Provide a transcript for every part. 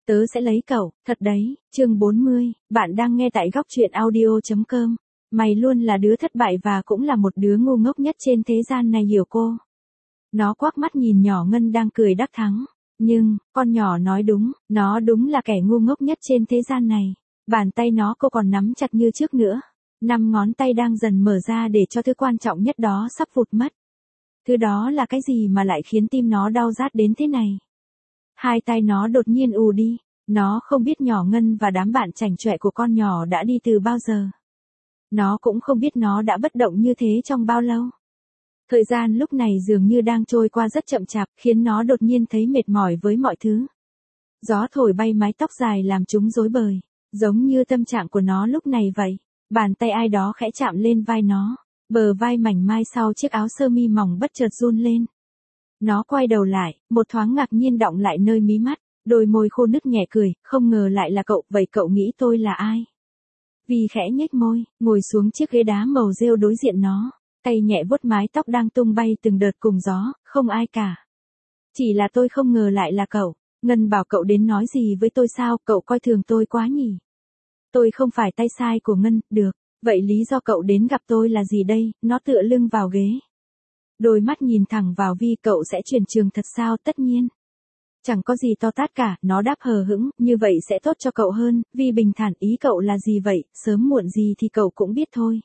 Tớ sẽ lấy cậu, thật đấy, chương 40, bạn đang nghe tại góc truyện audio.com. Mày luôn là đứa thất bại và cũng là một đứa ngu ngốc nhất trên thế gian này hiểu cô. Nó quắc mắt nhìn nhỏ Ngân đang cười đắc thắng. Nhưng, con nhỏ nói đúng, nó đúng là kẻ ngu ngốc nhất trên thế gian này. Bàn tay nó cô còn nắm chặt như trước nữa. 5 ngón tay đang dần mở ra để cho thứ quan trọng nhất đó sắp vụt mất. Thứ đó là cái gì mà lại khiến tim nó đau rát đến thế này? Hai tay nó đột nhiên ù đi. Nó không biết nhỏ Ngân và đám bạn chảnh chọe của con nhỏ đã đi từ bao giờ. Nó cũng không biết nó đã bất động như thế trong bao lâu. Thời gian lúc này dường như đang trôi qua rất chậm chạp, khiến nó đột nhiên thấy mệt mỏi với mọi thứ. Gió thổi bay mái tóc dài làm chúng rối bời, giống như tâm trạng của nó lúc này vậy. Bàn tay ai đó khẽ chạm lên vai nó, bờ vai mảnh mai sau chiếc áo sơ mi mỏng bất chợt run lên. Nó quay đầu lại, một thoáng ngạc nhiên đọng lại nơi mí mắt, đôi môi khô nứt nhẹ cười, không ngờ lại là cậu, vậy cậu nghĩ tôi là ai? Vì khẽ nhếch môi, ngồi xuống chiếc ghế đá màu rêu đối diện nó, tay nhẹ vuốt mái tóc đang tung bay từng đợt cùng gió, không ai cả. Chỉ là tôi không ngờ lại là cậu. Ngân bảo cậu đến nói gì với tôi sao, cậu coi thường tôi quá nhỉ? Tôi không phải tay sai của Ngân, được, vậy lý do cậu đến gặp tôi là gì đây? Nó tựa lưng vào ghế. Đôi mắt nhìn thẳng vào Vi, cậu sẽ chuyển trường thật sao? Tất nhiên. Chẳng có gì to tát cả, nó đáp hờ hững, như vậy sẽ tốt cho cậu hơn. Vi bình thản, ý cậu là gì vậy, sớm muộn gì thì cậu cũng biết thôi.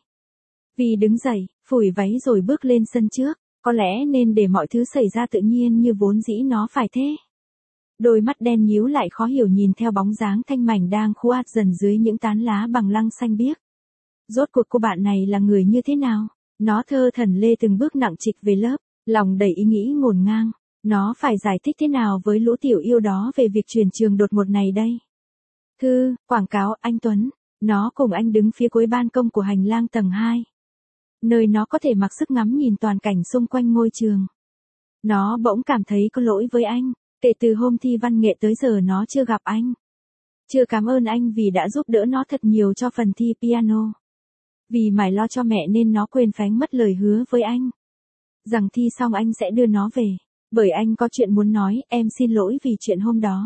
Vi đứng dậy, phủi váy rồi bước lên sân trước, có lẽ nên để mọi thứ xảy ra tự nhiên như vốn dĩ nó phải thế. Đôi mắt đen nhíu lại khó hiểu nhìn theo bóng dáng thanh mảnh đang khu át dần dưới những tán lá bằng lăng xanh biếc. Rốt cuộc cô bạn này là người như thế nào? Nó thơ thẩn lê từng bước nặng trịch về lớp, lòng đầy ý nghĩ ngổn ngang. Nó phải giải thích thế nào với lũ tiểu yêu đó về việc chuyển trường đột ngột này đây? Thư, quảng cáo, anh Tuấn. Nó cùng anh đứng phía cuối ban công của hành lang tầng 2. Nơi nó có thể mặc sức ngắm nhìn toàn cảnh xung quanh ngôi trường. Nó bỗng cảm thấy có lỗi với anh. Kể từ hôm thi văn nghệ tới giờ nó chưa gặp anh. Chưa cảm ơn anh vì đã giúp đỡ nó thật nhiều cho phần thi piano. Vì mải lo cho mẹ nên nó quên phánh mất lời hứa với anh. Rằng thi xong anh sẽ đưa nó về. Bởi anh có chuyện muốn nói, em xin lỗi vì chuyện hôm đó.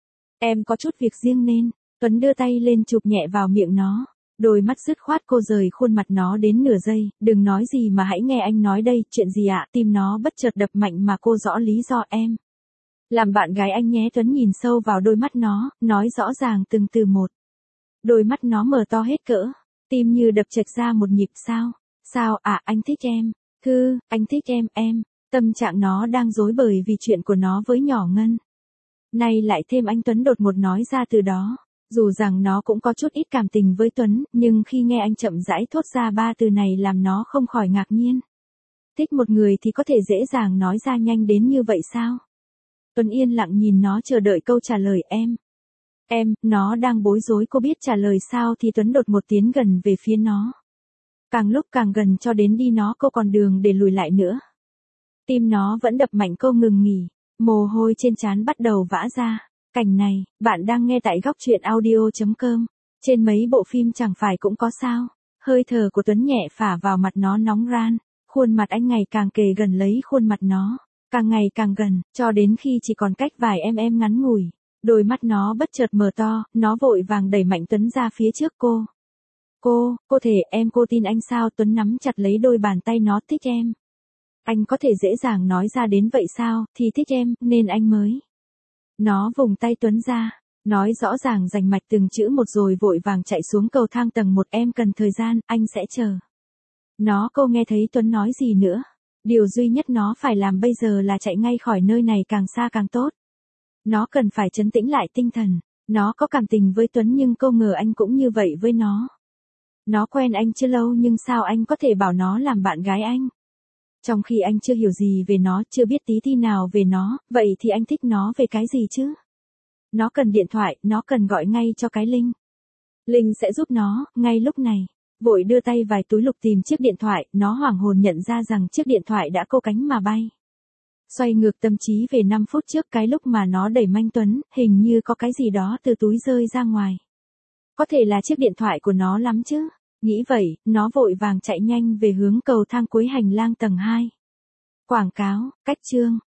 Em có chút việc riêng nên, Tuấn đưa tay lên chụp nhẹ vào miệng nó. Đôi mắt dứt khoát cô rời khuôn mặt nó đến nửa giây, đừng nói gì mà hãy nghe anh nói đây, chuyện gì ạ? Tim nó bất chợt đập mạnh mà cô rõ lý do em. Làm bạn gái anh nhé. Tuấn nhìn sâu vào đôi mắt nó, nói rõ ràng từng từ một. Đôi mắt nó mở to hết cỡ, tim như đập chệch ra một nhịp. Sao? Sao à, anh thích em. Thư, anh thích em. Tâm trạng nó đang rối bời vì chuyện của nó với nhỏ Ngân. Nay lại thêm anh Tuấn đột ngột nói ra từ đó. Dù rằng nó cũng có chút ít cảm tình với Tuấn, nhưng khi nghe anh chậm rãi thốt ra 3 từ này làm nó không khỏi ngạc nhiên. Thích một người thì có thể dễ dàng nói ra nhanh đến như vậy sao? Tuấn yên lặng nhìn nó chờ đợi câu trả lời em, nó đang bối rối cô biết trả lời sao thì Tuấn đột ngột tiến gần về phía nó. Càng lúc càng gần cho đến đi nó cô còn đường để lùi lại nữa. Tim nó vẫn đập mạnh cô ngừng nghỉ, mồ hôi trên trán bắt đầu vã ra. Cảnh này, bạn đang nghe tại góc truyện audio.com. Trên mấy bộ phim chẳng phải cũng có sao. Hơi thở của Tuấn nhẹ phả vào mặt nó nóng ran. Khuôn mặt anh ngày càng kề gần lấy khuôn mặt nó. Càng ngày càng gần, cho đến khi chỉ còn cách vài em ngắn ngủi. Đôi mắt nó bất chợt mở to, nó vội vàng đẩy mạnh Tuấn ra phía trước cô. Cô thể cô tin anh sao? Tuấn nắm chặt lấy đôi bàn tay nó. Thích em. Anh có thể dễ dàng nói ra đến vậy sao? Thì thích em, nên anh mới. Nó vùng tay Tuấn ra, nói rõ ràng rành mạch từng chữ một rồi vội vàng chạy xuống cầu thang tầng 1. Em cần thời gian, anh sẽ chờ. Cô nghe thấy Tuấn nói gì nữa. Điều duy nhất nó phải làm bây giờ là chạy ngay khỏi nơi này càng xa càng tốt. Nó cần phải trấn tĩnh lại tinh thần. Nó có cảm tình với Tuấn nhưng cô ngờ anh cũng như vậy với nó. Nó quen anh chưa lâu nhưng sao anh có thể bảo nó làm bạn gái anh? Trong khi anh chưa hiểu gì về nó, chưa biết tí ti nào về nó, vậy thì anh thích nó về cái gì chứ? Nó cần điện thoại, nó cần gọi ngay cho cái Linh. Linh sẽ giúp nó, ngay lúc này. Vội đưa tay vài túi lục tìm chiếc điện thoại, nó hoảng hồn nhận ra rằng chiếc điện thoại đã cô cánh mà bay. Xoay ngược tâm trí về 5 phút trước cái lúc mà nó đẩy manh Tuấn, hình như có cái gì đó từ túi rơi ra ngoài. Có thể là chiếc điện thoại của nó lắm chứ. Nghĩ vậy, nó vội vàng chạy nhanh về hướng cầu thang cuối hành lang tầng 2. Quảng cáo, cách chương,